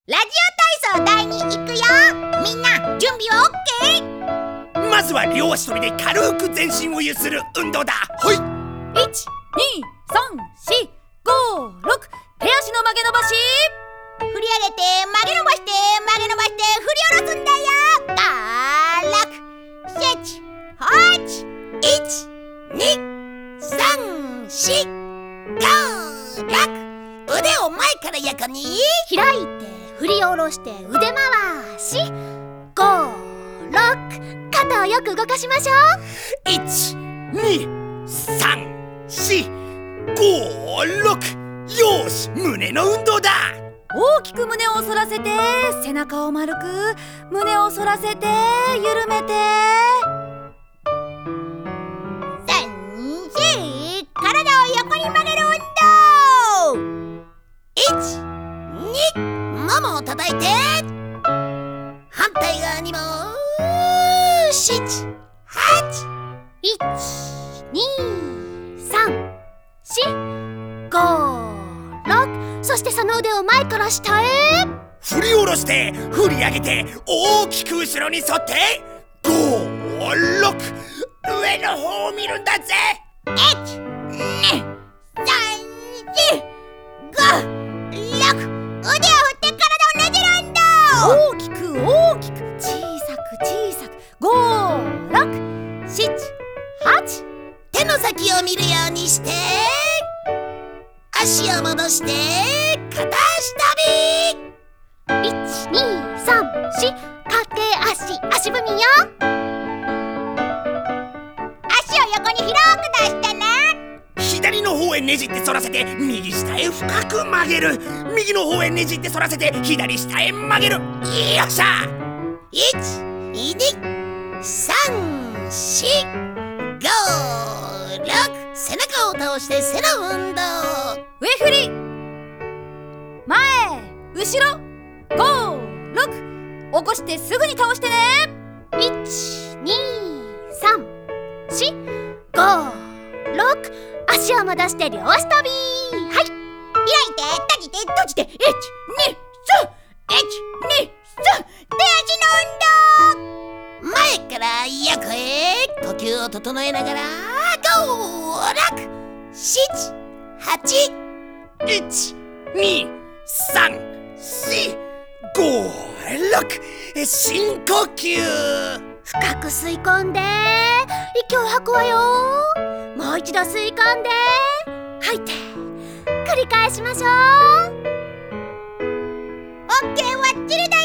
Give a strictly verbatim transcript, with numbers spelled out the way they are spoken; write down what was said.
ラジオ体操だいにいくよ。みんな準備はオッケー？ まずは両足跳びで軽く全身を揺する運動だ。はい。いち、に、さん、し、ご、ろく。手足の曲げ伸ばし。 振り上げて曲げ伸ばして曲げ伸ばして振り下ろすんだよ。ご、ろく、なな、はち、いち、に、さん、し、ご、ろく。腕を前から横に開いて振り下ろして腕回し。ご、ろく。肩をよく動かしましょう。 いち、に、さん、し、ご、ろく。よーし、胸の運動だ。 大きく胸を反らせて背中を丸く、胸を反らせて緩めて。 さん、し、体を横に曲げる運動。いち、に、ももを叩いて反対側にもしち、はち、いち、に、さん、し、ご、ろく。そしてその腕を前から下へ振り下ろして振り上げて大きく後ろに反ってご、ろく。上の方を見るんだぜ。 いち、に、さん、し、ご、ろく。腕を振って体をねじる運動。 大きく大きく小さく小さく。ご、ろく、しち、はち。 手の先を見るようにして足を戻して片足跳び。いち、に、さん、し。駆け足足踏みよ。足を横に広く出してね。 左の方へねじって反らせて右下へ深く曲げる。右の方へねじって反らせて左下へ曲げる。よっしゃ。 いち、に、さん、し、ご、ろく。背中を倒して背の運動。 上振り前後ろ。ご、ろく。起こしてすぐに倒してね。 いち、に、さん、し、ご、ろく。足を戻して両足跳び。はい。開いて閉じて閉じて。いち、に、さん。いち、に、さん。手足の運動。前から横へ呼吸を整えながらご、ろく、しち、はち。 いち、に、さん、し、ご、ろく。深呼吸。 深く吸い込んで息を吐くわよ。もう一度吸い込んで吐いて繰り返しましょう。オッケー、わっちりだ。